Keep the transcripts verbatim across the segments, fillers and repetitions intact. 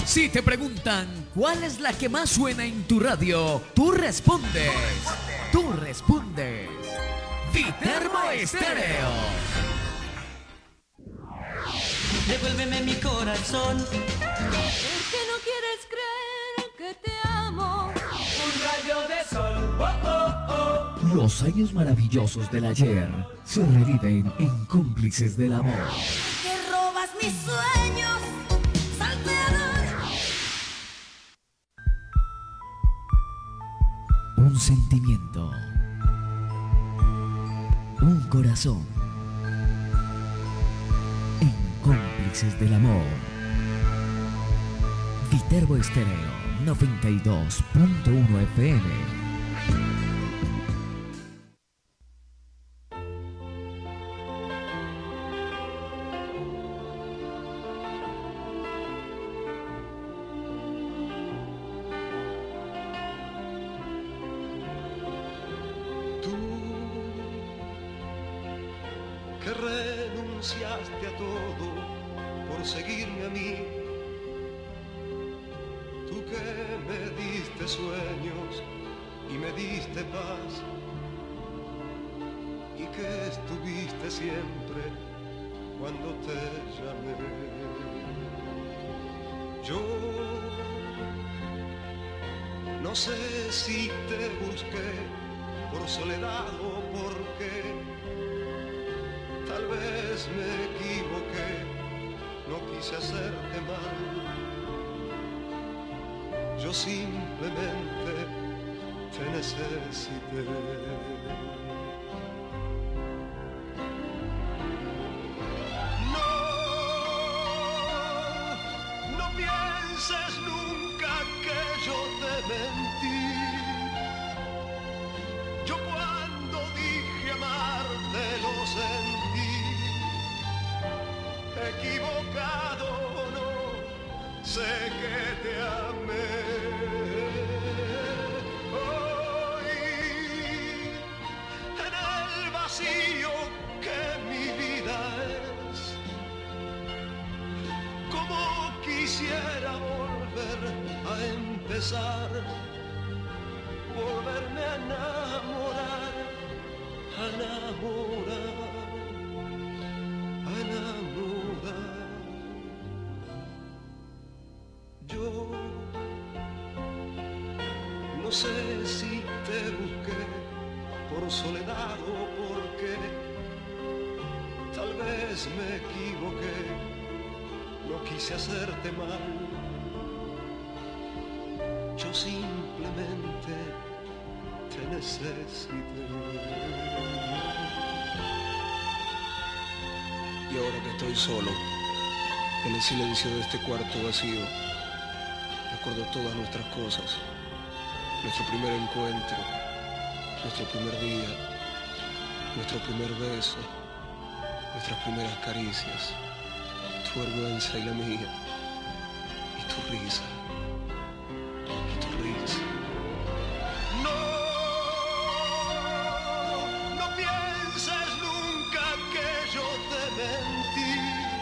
Si te preguntan cuál es la que más suena en tu radio, tú respondes. Tú respondes. Viterbo Estéreo. Devuélveme mi corazón. ¿Por qué no quieres creer que te amo? Un rayo de sol. Oh, oh, oh. Los años maravillosos del ayer se reviven en Cómplices del Amor. Que robas mis sueños, salteador. Un sentimiento. Un corazón. En Cómplices del Amor. Viterbo Estéreo noventa y dos punto uno F M. Que renunciaste a todo por seguirme a mí, tú que me diste sueños y me diste paz, y que estuviste siempre cuando te llamé. Yo no sé si te busqué por soledad o porque tal vez me equivoqué, no quise hacerte mal. Yo simplemente te necesité. No, no pienses nunca que yo te mentí. Yo cuando dije amarte lo sentí. Equivocado o no, sé que te amé. Hoy, en el vacío que mi vida es, como quisiera volver a empezar, volverme a enamorar, a enamorar. Yo no sé si te busqué por soledad o porque tal vez me equivoqué, no quise hacerte mal. Yo simplemente te necesité. Y ahora que estoy solo, en el silencio de este cuarto vacío, recuerdo todas nuestras cosas, nuestro primer encuentro, nuestro primer día, nuestro primer beso, nuestras primeras caricias, tu vergüenza y la mía, y tu risa, y tu risa. No, no pienses nunca que yo te mentí.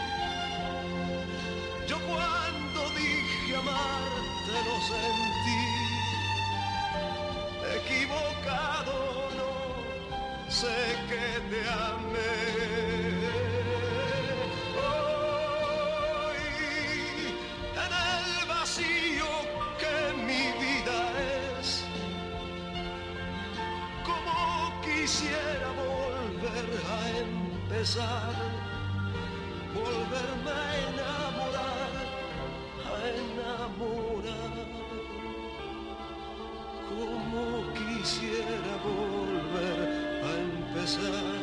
Yo cuando dije amarte lo sentí. Equivocado no, sé que te amé. Hoy, en el vacío que mi vida es, como quisiera volver a empezar, volverme a enamorar, a enamorar, como quisiera volver a empezar,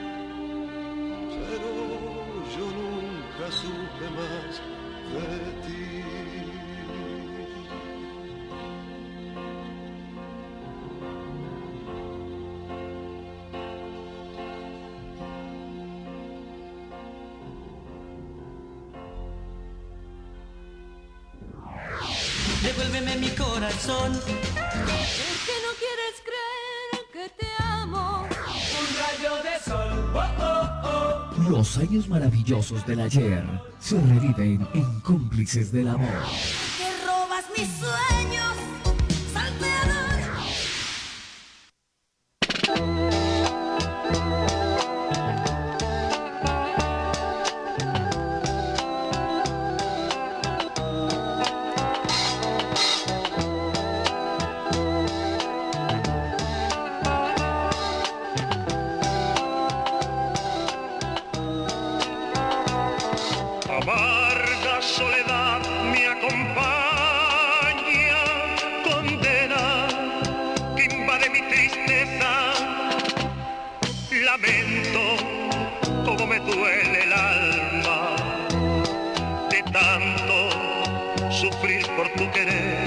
pero yo nunca supe más de ti. Devuélveme mi corazón. ¿Por qué no quieres creer que te amo? Un rayo de sol. Oh, oh, oh. Los años maravillosos del ayer se reviven en Cómplices del Amor. Que mis sueños, salteador. Amarga soledad me acompaña, condena que invade mi tristeza. Lamento como me duele el alma de tanto sufrir por tu querer.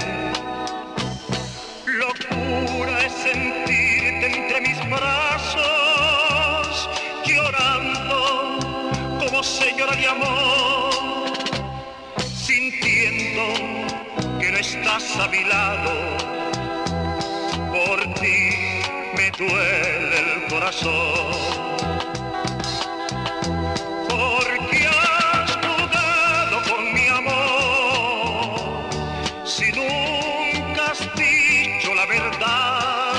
Locura es sentirte entre mis brazos, llorando como se llora de amor, sintiendo que no estás a mi lado. Por ti me duele el corazón, porque has jugado con mi amor, si nunca has dicho la verdad,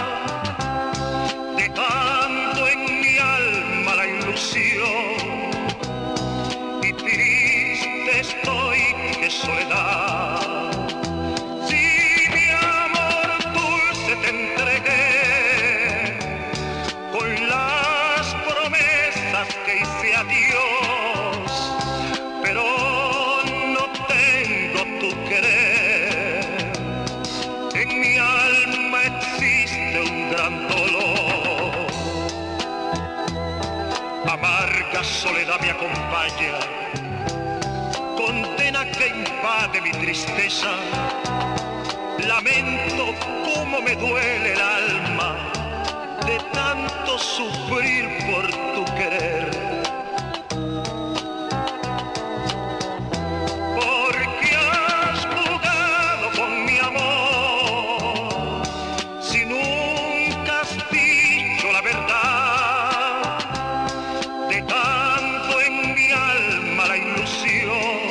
dejando en mi alma la ilusión. Estoy, qué soledad. Si mi amor dulce te entregué, con las promesas que hice a Dios, pero no tengo tu querer. En mi alma existe un gran dolor. Amarga soledad me acompaña, condena que invade mi tristeza. Lamento cómo me duele el alma de tanto sufrir por tu querer. Porque has jugado con mi amor, si nunca has dicho la verdad, dejando en mi alma la ilusión.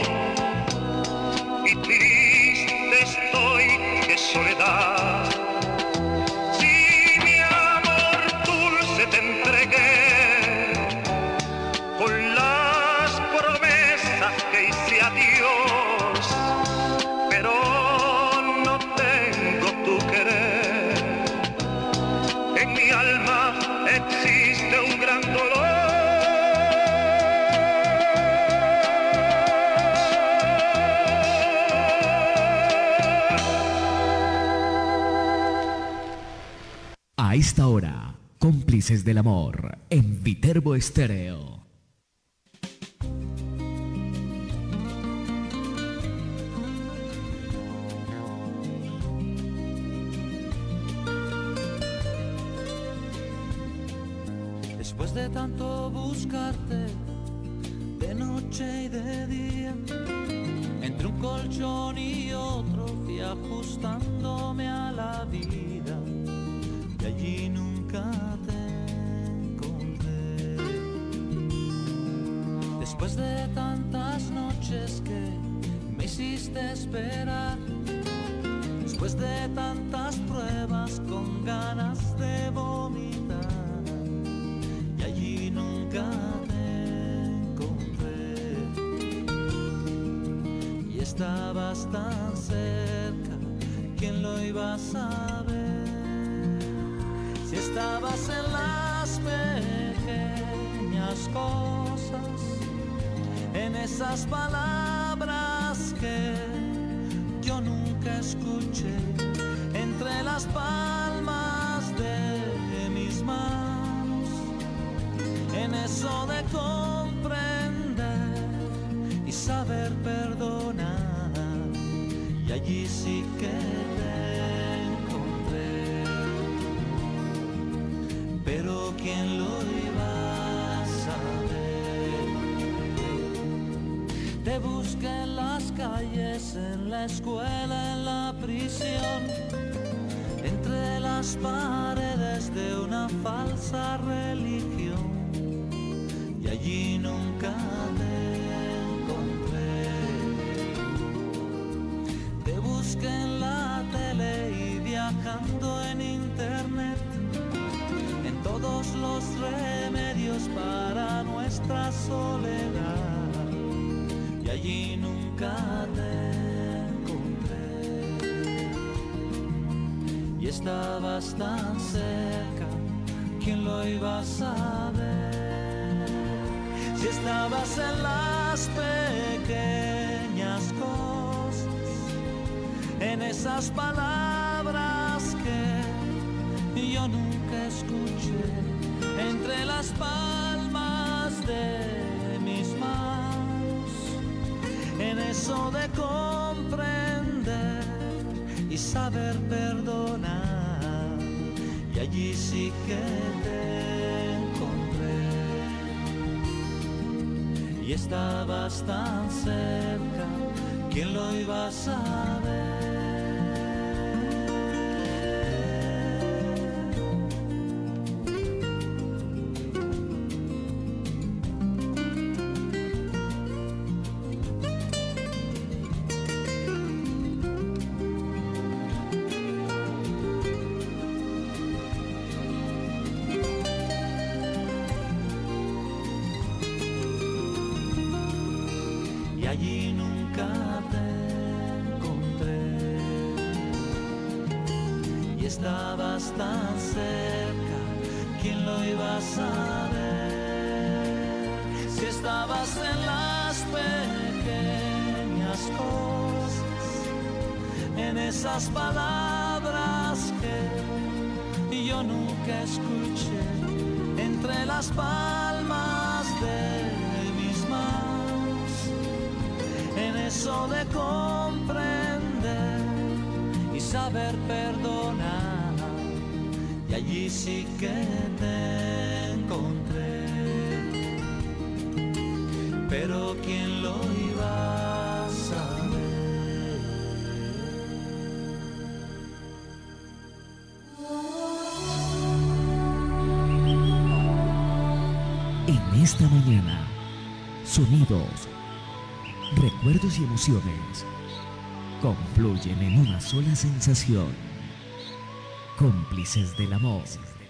Soledad. Si mi amor dulce te entregué, con las promesas que hice a Dios, pero no tengo tu querer. En mi alma existe un gran dolor. A esta hora, cómplices del amor en Viterbo Estéreo. Después de tanto buscarte, de noche y de día, entre un colchón y otro fui ajustándome a la vida. Y allí nunca te encontré. Después de tantas noches que me hiciste esperar, después de tantas pruebas con ganas de vomitar, y allí nunca te encontré. Y estabas tan cerca, ¿quién lo iba a saber? Si estabas en las pequeñas cosas, en esas palabras que yo nunca escuché, entre las palmas de mis manos, en eso de comprender y saber perdonar, y allí sí que te encontré. Pero ¿quién lo iba a saber? Te busqué en las calles, en la escuela, en la prisión, entre las paredes de una falsa religión, y allí nunca te encontré. Te busqué en buscando en internet, en todos los remedios para nuestra soledad, y allí nunca te encontré. Y estabas tan cerca, ¿quién lo iba a saber? Si estabas en las pequeñas cosas, en esas palabras que yo nunca escuché, entre las palmas de mis manos, en eso de comprender y saber perdonar, y allí sí que te encontré. Y estabas tan cerca, ¿quién lo iba a saber? Allí nunca te encontré, y estabas tan cerca, ¿quién lo iba a saber? Si estabas en las pequeñas cosas, en esas palabras que yo nunca escuché, entre las palmas de mis manos, en eso de comprender y saber perdonar, y allí sí que te encontré. Pero ¿quién lo iba a saber? En esta mañana, sonidos, recuerdos y emociones confluyen en una sola sensación, cómplices del amor.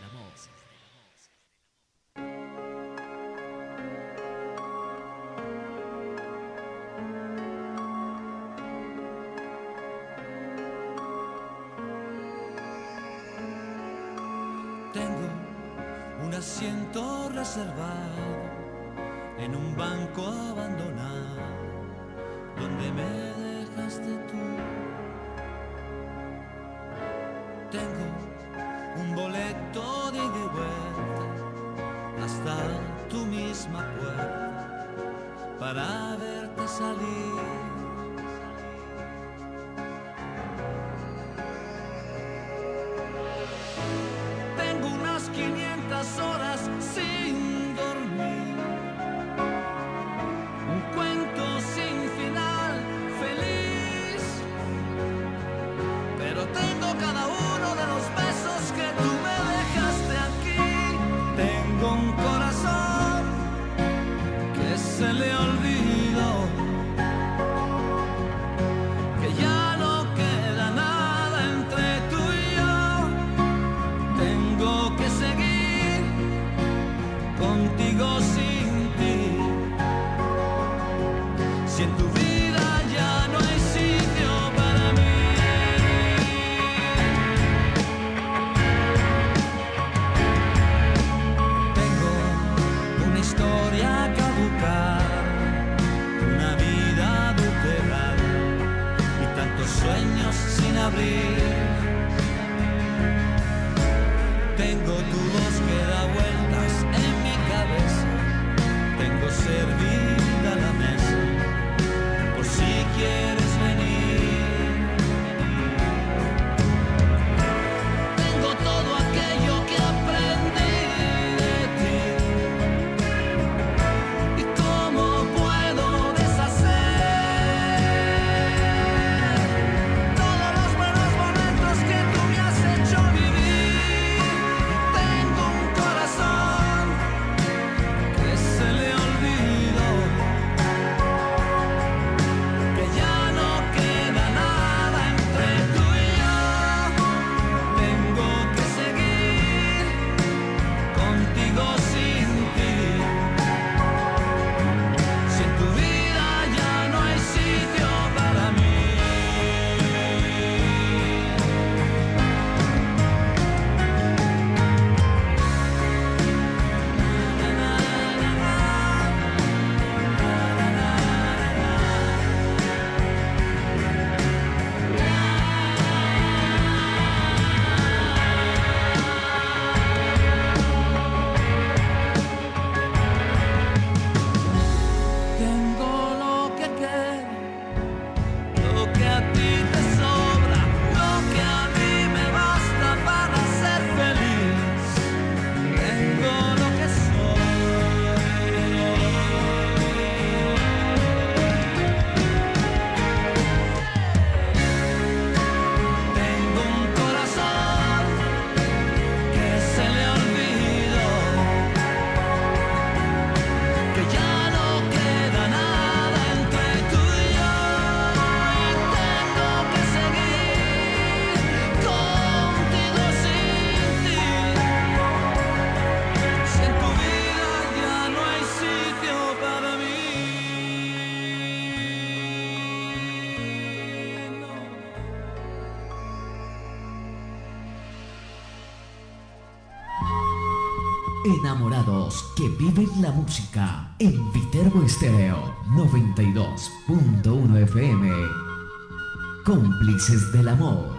Tengo un asiento reservado en un banco abandonado, donde me dejaste tú. Tengo un boleto de ida y vuelta hasta tu misma puerta para verte salir. Tengo unas quinientas horas sin dormir, un cuento sin final feliz, pero tengo cada uno de los besos que tú me dejaste aquí. Tengo un corazón que se le olvidó, que ya no queda nada entre tú y yo. Tengo que seguir contigo sin ti. Si en tu vida ya no hay sitio para mí. Tengo una historia caducada, una vida adulterada y tantos sueños sin abrir. Tengo tu voz que da vueltas en mi cabeza, tengo servida la mesa, por si quieres venir. Tengo todo aquello que aprendí de ti, y cómo puedo deshacer todos los buenos momentos Enamorados que viven la música en Viterbo Estéreo noventa y dos punto uno F M. Cómplices del amor.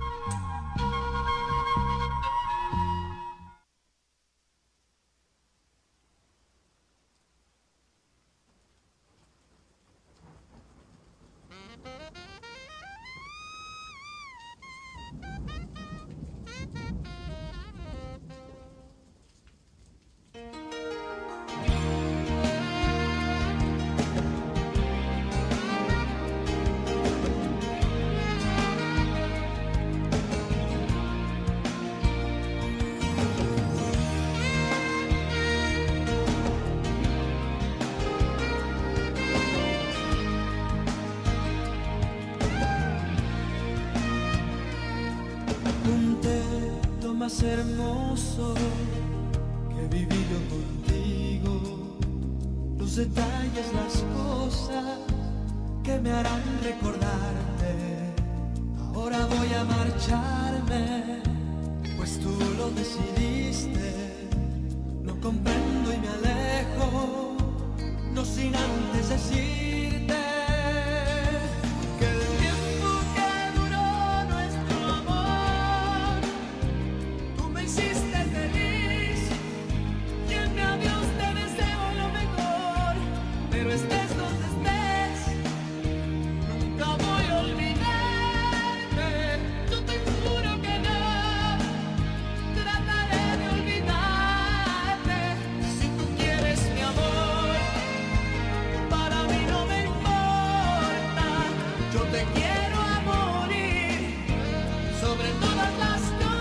Más hermoso que viví yo contigo, los detalles, las cosas que me harán recordarte. Ahora voy a marcharme, pues tú lo decidiste. No comprendo y me alejo, no sin antes decirte que el tiempo que duró nuestro amor tú me hiciste feliz, y en mi adiós te deseo lo mejor, pero estés donde estés, nunca voy a olvidarte. Yo te juro que no trataré de olvidarte. Si tú quieres mi amor, para mí no me importa. Yo te quiero a morir sobre todas las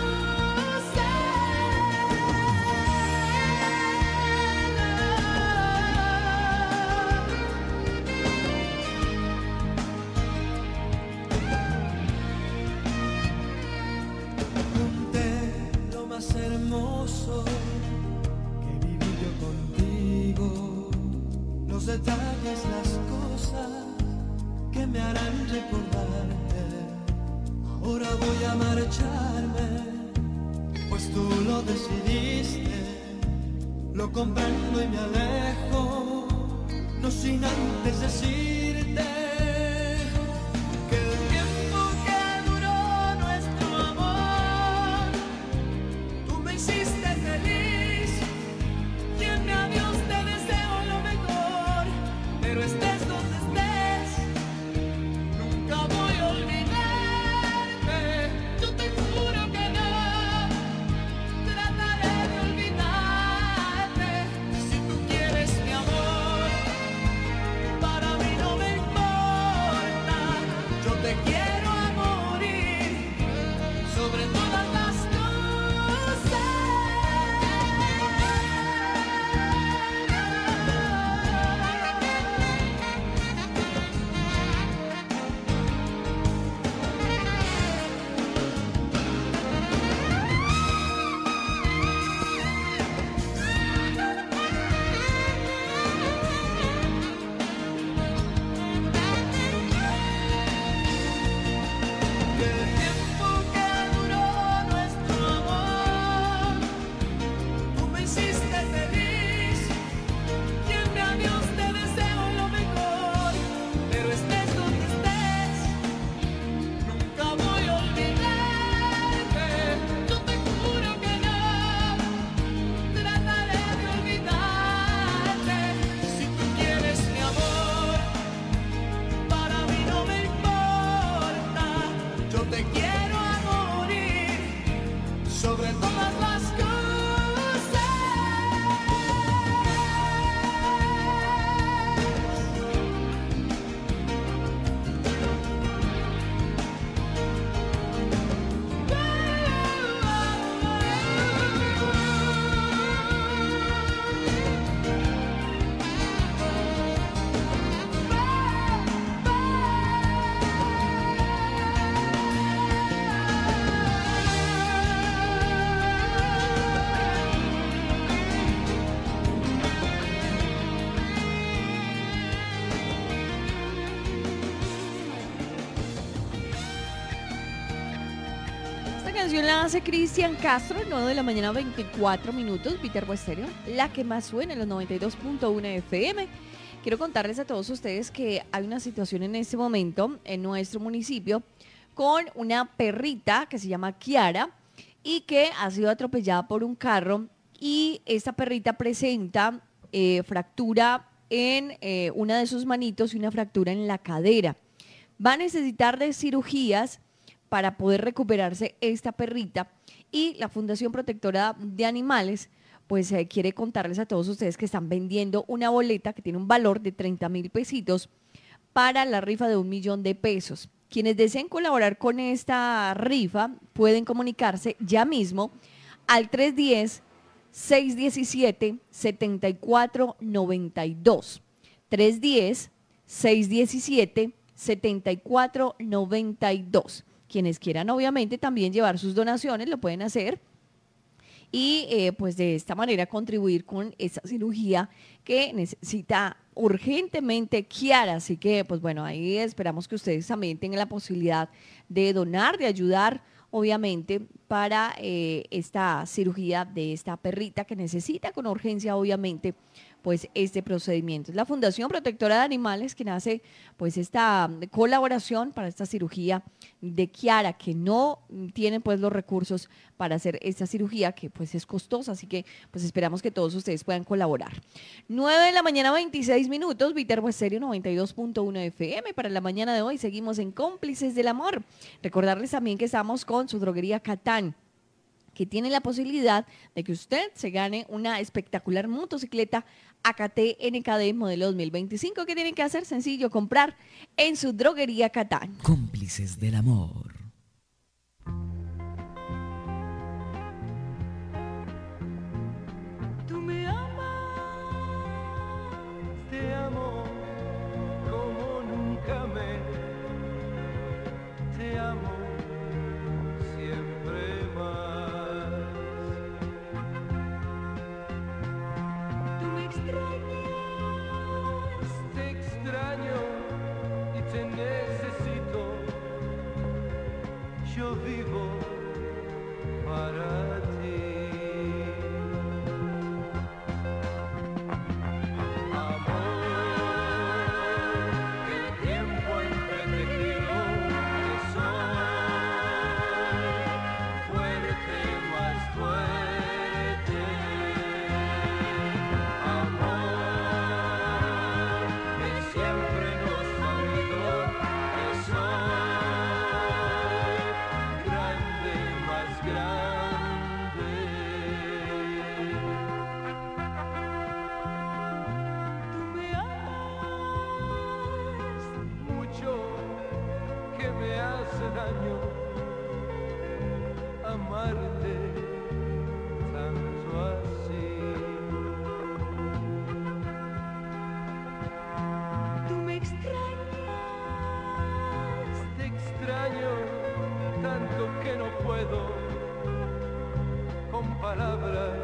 más hermoso que viví yo contigo, los detalles, las cosas que me harán recordarte. Ahora voy a marcharme, pues tú lo decidiste. Lo comprendo y me alejo, no sin antes decirte que el tiempo que duró nuestro amor tú me hiciste feliz, y en mi adiós te deseo lo mejor, pero estés donde estés, nunca voy a olvidarte. Yo te juro que no trataré de olvidarte. Si tú quieres mi amor, para mí no me canción la hace Cristian Castro, nueve de la mañana, veinticuatro minutos, Viterbo Estéreo, la que más suena en los noventa y dos punto uno F M. Quiero contarles a todos ustedes que hay una situación en este momento en nuestro municipio con una perrita que se llama Kiara y que ha sido atropellada por un carro, y esta perrita presenta eh, fractura en eh, una de sus manitos y una fractura en la cadera. Va a necesitar de cirugías para poder recuperarse esta perrita, y la Fundación Protectora de Animales pues eh, quiere contarles a todos ustedes que están vendiendo una boleta que tiene un valor de treinta mil pesitos para la rifa de un millón de pesos. Quienes deseen colaborar con esta rifa pueden comunicarse ya mismo al tres uno cero, seis uno siete, siete cuatro nueve dos. tres uno cero, seis uno siete, siete cuatro nueve dos. Quienes quieran obviamente también llevar sus donaciones lo pueden hacer y eh, pues de esta manera contribuir con esa cirugía que necesita urgentemente Kiara. Así que pues bueno, ahí esperamos que ustedes también tengan la posibilidad de donar, de ayudar obviamente para eh, esta cirugía de esta perrita que necesita con urgencia obviamente pues este procedimiento. Es la Fundación Protectora de Animales quien hace pues esta colaboración para esta cirugía de Kiara, que no tienen pues los recursos para hacer esta cirugía, que pues es costosa, así que pues esperamos que todos ustedes puedan colaborar. nueve de la mañana, veintiséis minutos, Viterbo Estéreo noventa y dos punto uno F M. Para la mañana de hoy seguimos en Cómplices del Amor. Recordarles también que estamos con su droguería Catán, que tiene la posibilidad de que usted se gane una espectacular motocicleta A K T N K D modelo dos mil veinticinco. ¿Qué tienen que hacer? Sencillo, comprar en su droguería Catán. Cómplices del Amor. Tú me amas, te amo como nunca me, te amo siempre más. Tú me extrañas, te extraño y te necesito. Yo vivo para ti. Daño amarte tanto así. Tú me extrañas, te extraño tanto que no puedo con palabras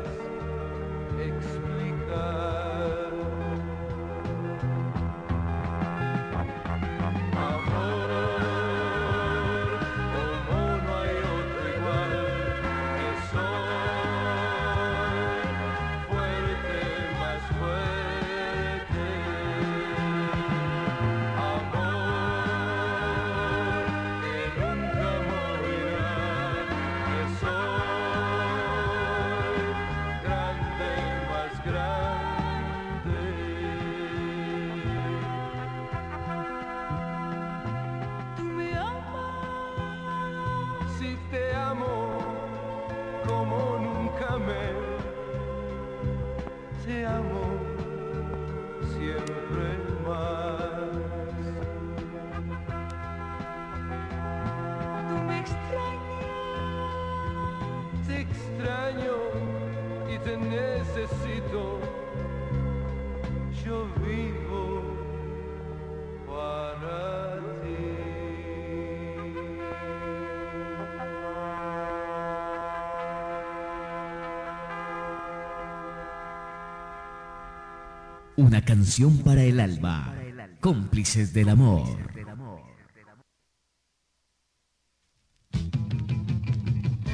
explicar. Te amo siempre más. Tú me extrañas, te extraño y te necesito. Yo vivo para ti. Una canción para el alma. Cómplices del Amor.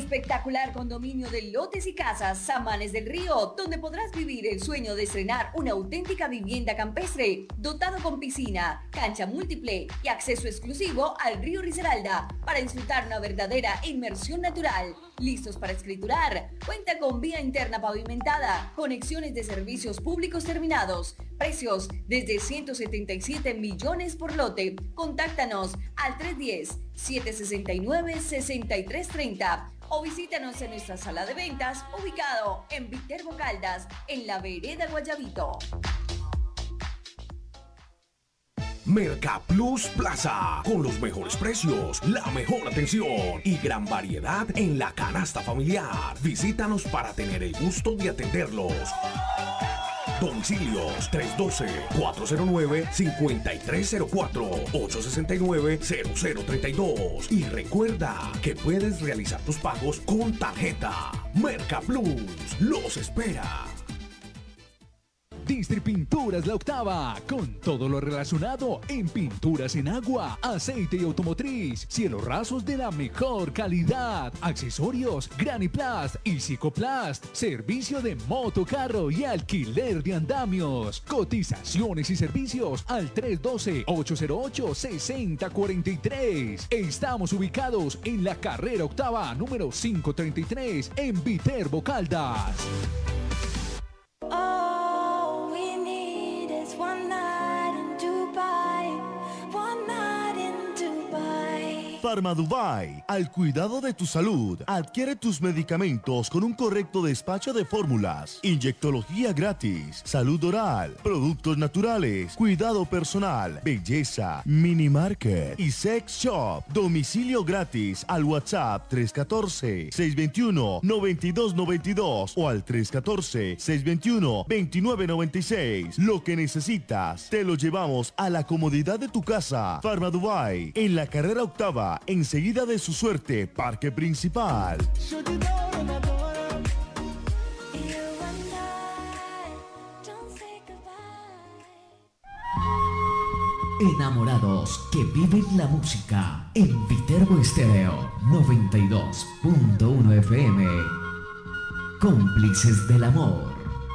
espectacular condominio de lotes y casas Samanes del Río, donde podrás vivir el sueño de estrenar una auténtica vivienda campestre, dotado con piscina, cancha múltiple y acceso exclusivo al río Risaralda, para disfrutar una verdadera inmersión natural. Listos para escriturar. Cuenta con vía interna pavimentada, conexiones de servicios públicos terminados. Precios desde ciento setenta y siete millones por lote. Contáctanos al tres uno cero, siete seis nueve, seis tres tres cero o visítanos en nuestra sala de ventas ubicado en Viterbo Caldas, en la vereda Guayabito. Mercaplus Plaza, con los mejores precios, la mejor atención y gran variedad en la canasta familiar. Visítanos para tener el gusto de atenderlos. Domicilios tres uno dos, cuatro cero nueve, cinco tres cero cuatro, ocho seis nueve, cero cero tres dos. Y recuerda que puedes realizar tus pagos con tarjeta. Mercaplus los espera. Distripinturas La Octava, con todo lo relacionado en pinturas en agua, aceite y automotriz, cielos rasos de la mejor calidad, accesorios, Graniplast y Psicoplast, servicio de motocarro y alquiler de andamios, cotizaciones y servicios al tres uno dos, ocho cero ocho, seis cero cuatro tres. Estamos ubicados en la carrera octava número quinientos treinta y tres en Viterbo Caldas. All we need is one night in Dubai, one night in Dubai. Pharma Dubai, al cuidado de tu salud. Adquiere tus medicamentos con un correcto despacho de fórmulas, inyectología gratis, salud oral, productos naturales, cuidado personal, belleza, mini market y sex shop. Domicilio gratis al WhatsApp tres uno cuatro, seis dos uno, nueve dos nueve dos o al tres uno cuatro, seis dos uno, dos nueve nueve seis. Lo que necesitas, te lo llevamos a la comodidad de tu casa. Pharma Dubai, en la carrera octava, enseguida de Su Suerte, Parque Principal. Enamorados que viven la música en Viterbo Estéreo noventa y dos punto uno F M. Cómplices del amor.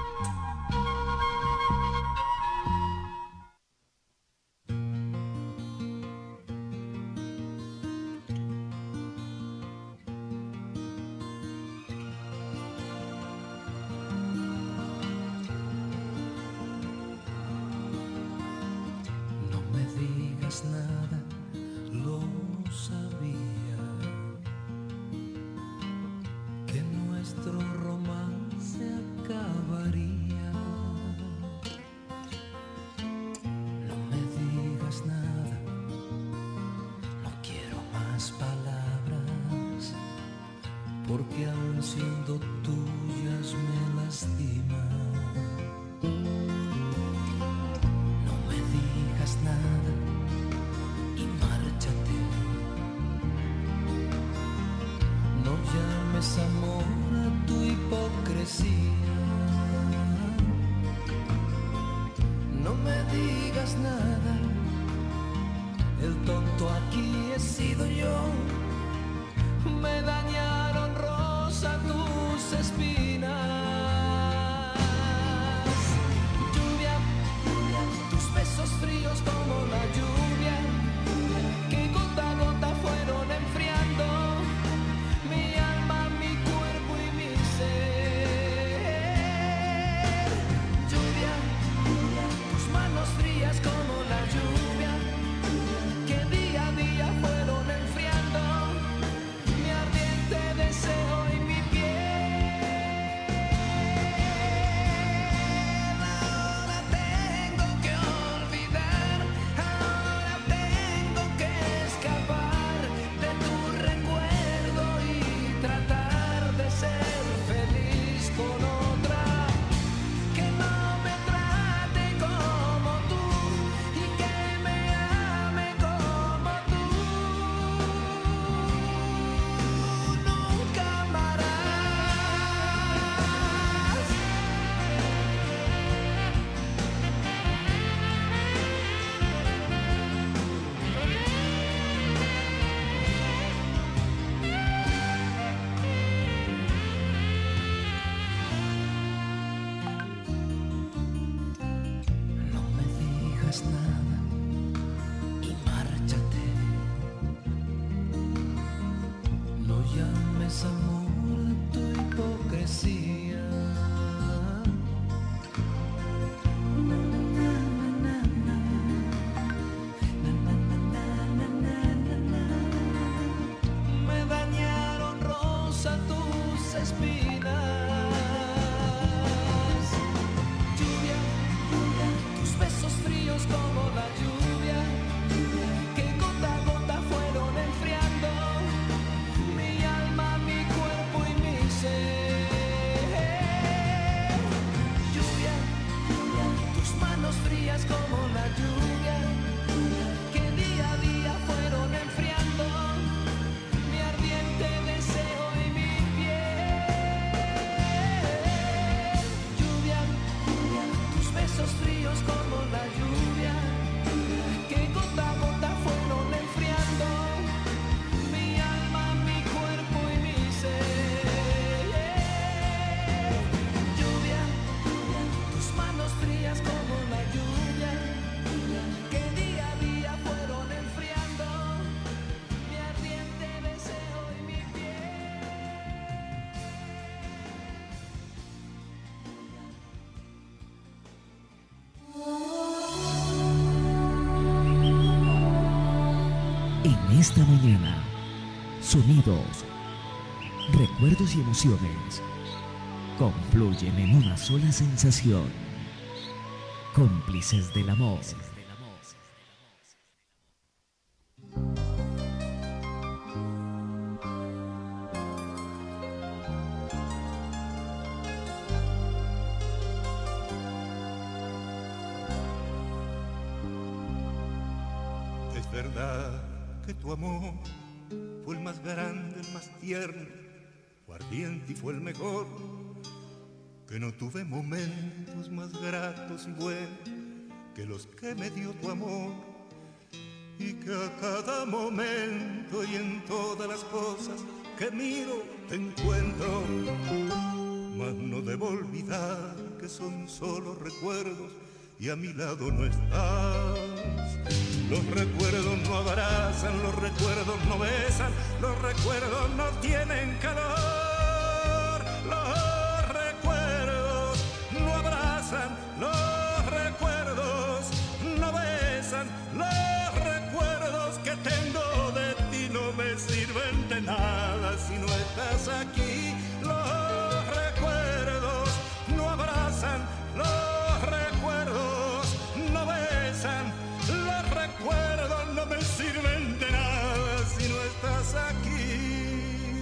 Nada, lo sabía, que nuestro romance acabaría. No me digas nada, no quiero más palabras, porque aun siendo tuyas me lastiman. No me digas nada y márchate. No llames amor a tu hipocresía. No me digas nada, el tonto aquí he sido yo. Me dañaron rosa tus espinas. Lluvia, tus besos fríos como la lluvia, que gota a gota fueron enfriando mi alma, mi cuerpo y mi ser. Lluvia, tus manos frías como la más nada y márchate. No llames amor tu hipocresía. Me dañaron, rosa, tus espinas. Lluvia, tus besos fríos como la lluvia, que gota a gota fueron enfriando mi alma, mi cuerpo y mi ser. Lluvia, tus manos frías como la lluvia, que día a día fueron enfriando mi ardiente deseo y mi piel. Lluvia, tus besos fríos como la lluvia, que gota a gota fueron enfriando mi alma, mi cuerpo y mi ser. Lluvia, tus manos frías como la lluvia, que día a día fueron enfriando mi ardiente deseo y mi En esta mañana, sonidos, recuerdos y emociones confluyen en una sola sensación. Cómplices del amor. Es verdad que tu amor fue el más grande, el más tierno, fue ardiente y fue el mejor, que no tuve momentos más gratos y buenos que los que me dio tu amor, y que a cada momento y en todas las cosas que miro te encuentro, mas no debo olvidar que son solo recuerdos y a mi lado no estás. Los recuerdos no abrazan, los recuerdos no besan, los recuerdos no tienen calor. Los recuerdos no abrazan, los recuerdos no besan, los recuerdos que tengo de ti no me sirven de nada si no estás aquí. Los recuerdos no abrazan, los recuerdos no besan, los recuerdos no me sirven de nada si no estás aquí.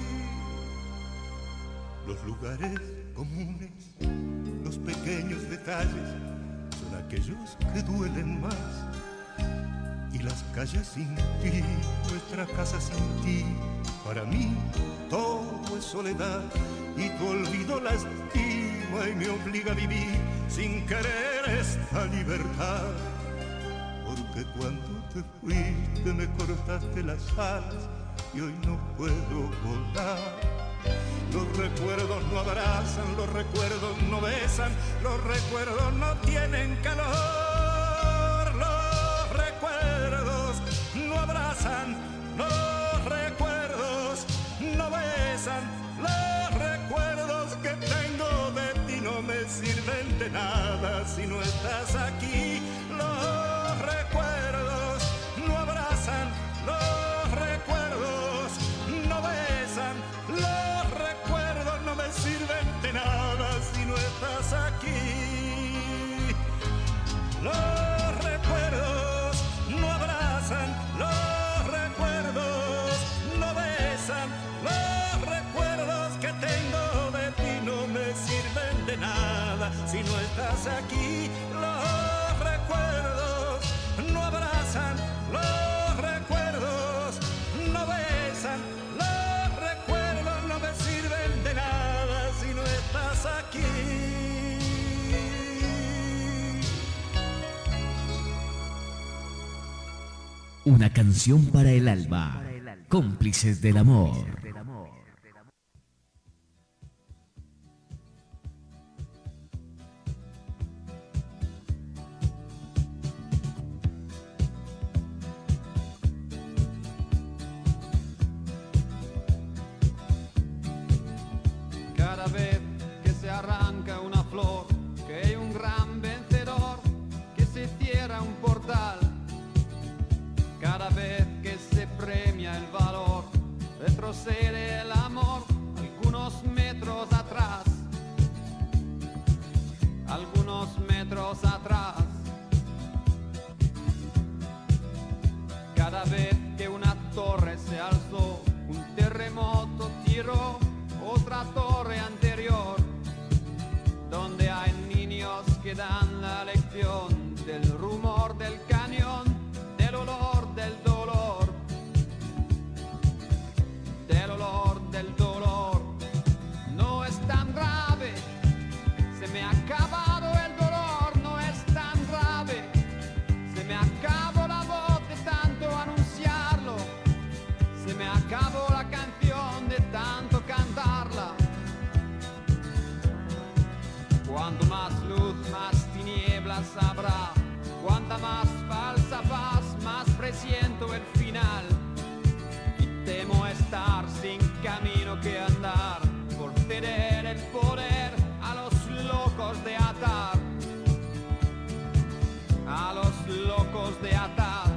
Los lugares comunes, los pequeños detalles, son aquellos que duelen más. Y las calles sin ti, nuestra casa sin ti, para mí todo es soledad. Y tu olvido lastima y me obliga a vivir sin querer esta libertad. Porque cuando te fuiste me cortaste las alas y hoy no puedo volar. Los recuerdos no abrazan, los recuerdos no besan, los recuerdos no tienen calor. Los recuerdos no abrazan, los recuerdos no besan, los recuerdos que tengo de ti no me sirven de nada si no estás aquí. Los recuerdos no abrazan, los recuerdos no besan, los recuerdos no me sirven de nada si no estás aquí. Los recuerdos no abrazan, los recuerdos no besan, los recuerdos que tengo de ti no me sirven de nada si no estás aquí. Los recuerdos no abrazan, los recuerdos no besan, los recuerdos no me sirven de nada si no estás aquí. Una canción para el alma. Cómplices del amor. dan la lección del rumor del cañón, del olor del dolor, del olor del dolor. No es tan grave, se me ha acabado el dolor, no es tan grave, se me acabó la voz de tanto anunciarlo, se me acabó la canción de tanto cantarla. Cuanto más luz, más tinieblas habrá, cuanta más falsa paz, más presiento el final. Y temo estar sin camino que andar, por ceder el poder a los locos de atar, a los locos de atar.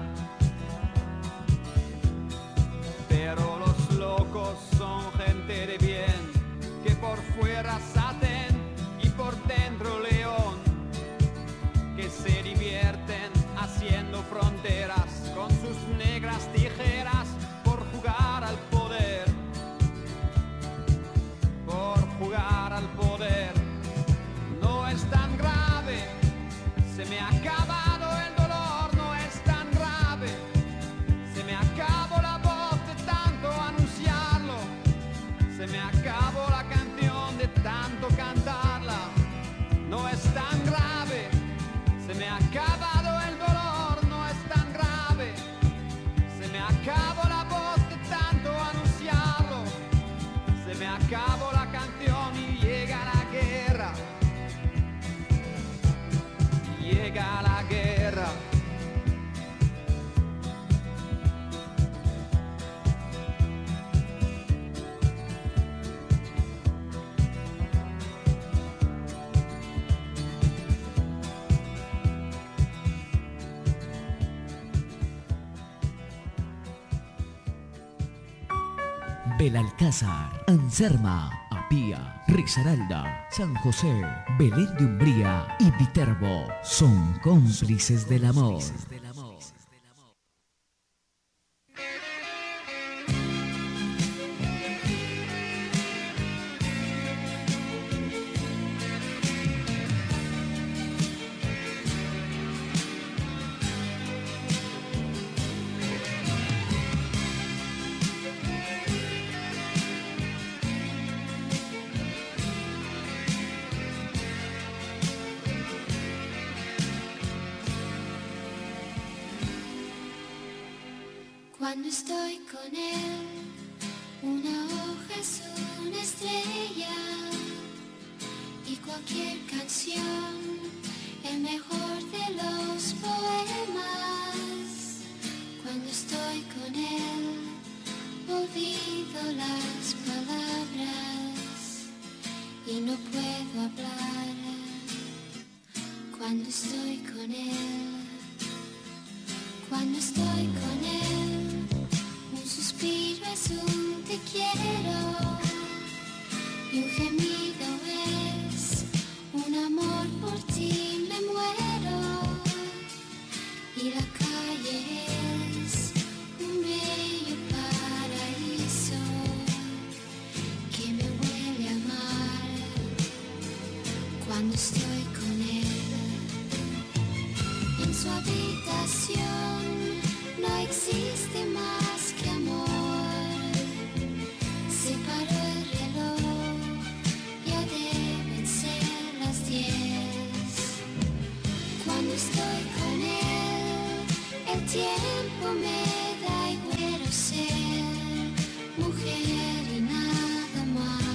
Pero los locos son gente de bien, que por fuera satén y por dentro león, que se divierten haciendo fronteras con sus negras tijeras por jugar al poder, por jugar al poder. No es tan grave, se me ha acabado el dolor, no es tan grave, se me acabó la voz de tanto anunciarlo, se me acabó la canción de tanto cantarla. No es tan grave, se me ha acabado el dolor, no es tan grave, se me acabó la voz de tanto anunciarlo, se me acabó la canción y llega la guerra, llega la guerra. Belalcázar, Anserma, Apía, Risaralda, San José, Belén de Umbría y Viterbo son cómplices del amor. Cuando estoy con él, una hoja es una estrella y cualquier canción, el mejor de los poemas. Cuando estoy con él, olvido las palabras y no puedo hablar. Cuando estoy con él, cuando estoy con él, un suspiro es un te quiero y un gemido es un amor por ti me muero, y la calle es un bello paraíso que me huele a mar. Cuando estoy con él, en su habitación no existe más que amor. Se paró el reloj, ya deben ser las diez. Cuando estoy con él, el tiempo me da igual. Quiero ser mujer y nada más.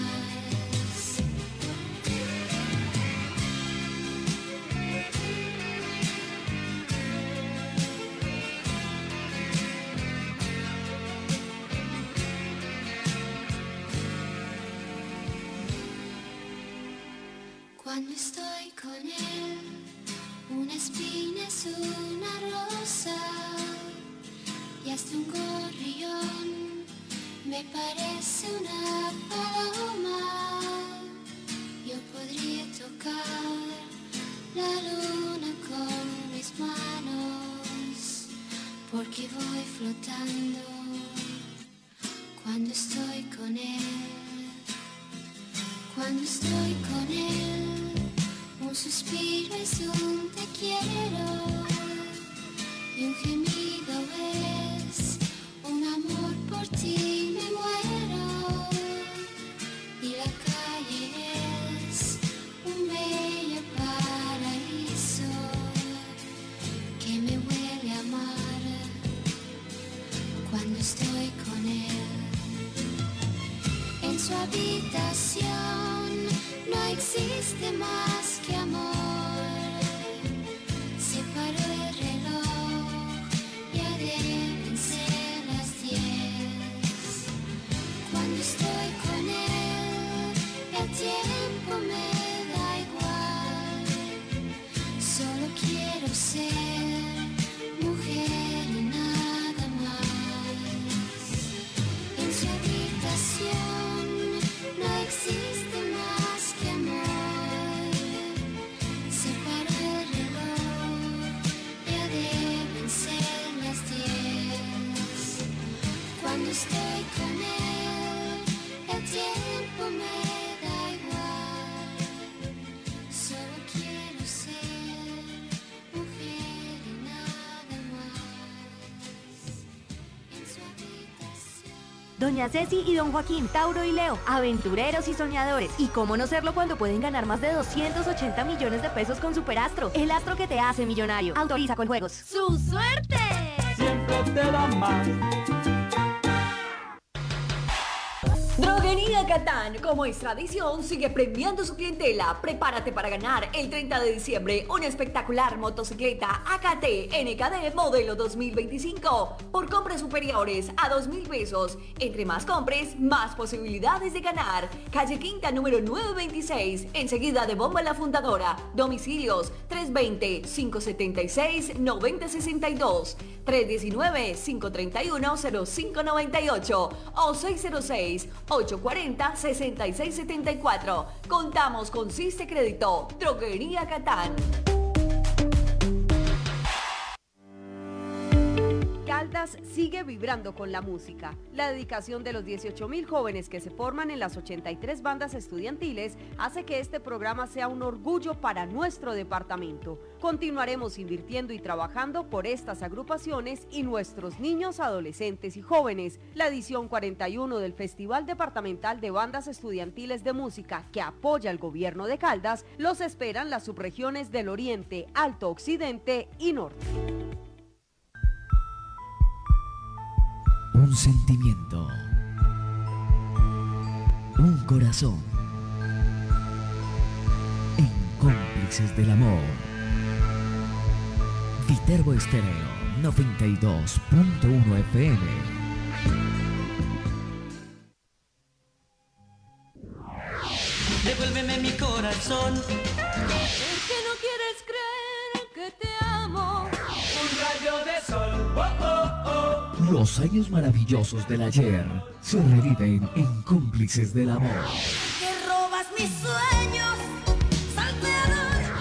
Cuando estoy con él, una espina es una rosa y hasta un gorrión me parece una paloma. Yo podría tocar la luna con mis manos porque voy flotando cuando estoy con él. Cuando estoy con él, un suspiro es un habitación no existe más que amor. Se paró el reloj, ya deben ser las diez. Cuando estoy con él, el tiempo me da igual. Solo quiero ser mujer y nada más. En su habitación no existe más que amor. Se paró el reloj, ya deben ser las diez. Cuando estoy con él, el tiempo me da igual. Solo quiero ser mujer y nada más. En su habitación. Doña Ceci y don Joaquín, Tauro y Leo, aventureros y soñadores. ¿Y cómo no serlo cuando pueden ganar más de doscientos ochenta millones de pesos con Superastro? El astro que te hace millonario. Autoriza con juegos. ¡Su suerte! Siempre te da más. Droguería Catán, como es tradición, sigue premiando su clientela. Prepárate para ganar el treinta de diciembre una espectacular motocicleta A K T N K D modelo dos mil veinticinco por compras superiores a dos mil pesos. Entre más compres, más posibilidades de ganar. Calle Quinta número novecientos veintiséis, enseguida de Bomba La Fundadora. Domicilios tres dos cero, cinco siete seis, nueve cero seis dos, tres uno nueve, cinco tres uno, cero cinco nueve ocho o seis cero seis, ocho cuatro cero, seis seis siete cuatro. Contamos con Ciste Crédito. Droguería Catán. Caldas sigue vibrando con la música. La dedicación de los dieciocho mil jóvenes que se forman en las ochenta y tres bandas estudiantiles hace que este programa sea un orgullo para nuestro departamento. Continuaremos invirtiendo y trabajando por estas agrupaciones y nuestros niños, adolescentes y jóvenes. La edición cuarenta y uno del Festival Departamental de Bandas Estudiantiles de Música, que apoya el gobierno de Caldas, los esperan las subregiones del Oriente, Alto Occidente y Norte. Un sentimiento, un corazón, en Cómplices del Amor. Viterbo Estéreo noventa y dos punto uno F M. Devuélveme mi corazón. Es que no quieres creer que te amo. Un rayo de sol. Oh, oh, oh. Los años maravillosos del ayer se reviven en Cómplices del Amor. Que robas mis sueños, salteador.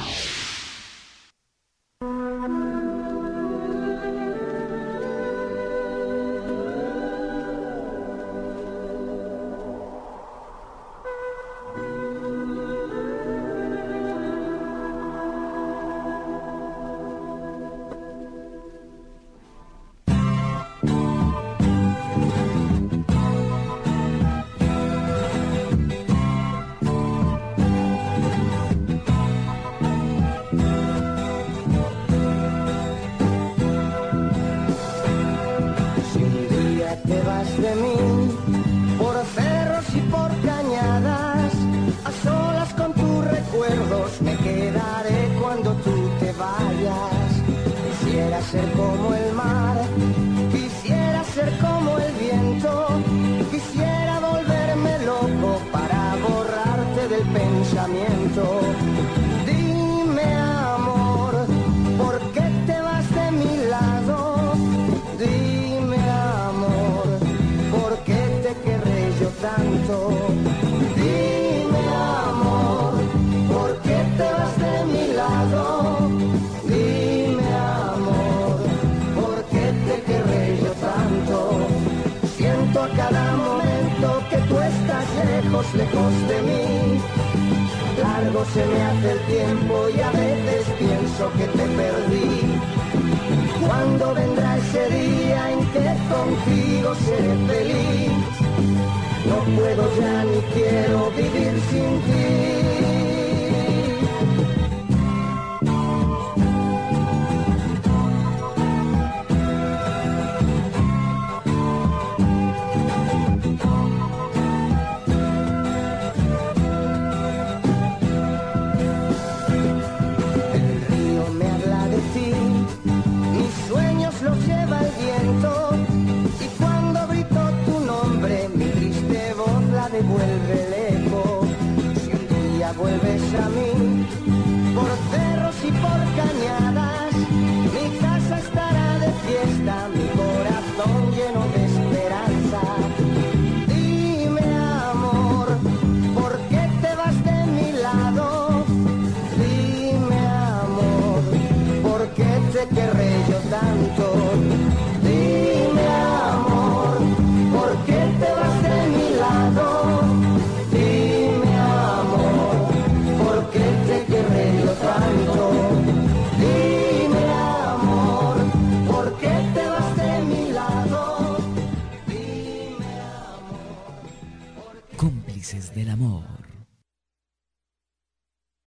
De mí, por cerros y por cañadas, a solas con tus recuerdos me quedaré cuando tú te vayas. Quisiera ser como el mar, quisiera ser como el viento, quisiera volverme loco para borrarte del pensamiento. Dime, amor, ¿por qué te vas de mi lado? Dime, amor, ¿por qué te querré yo tanto? Dime, amor, ¿por qué te vas de mi lado? Dime, amor, ¿por qué te querré yo tanto? Siento a cada momento que tú estás lejos, lejos de mí. Largo se me hace el tiempo y a veces pienso que te perdí. ¿Cuándo vendrá ese día en que contigo seré feliz? No puedo ya ni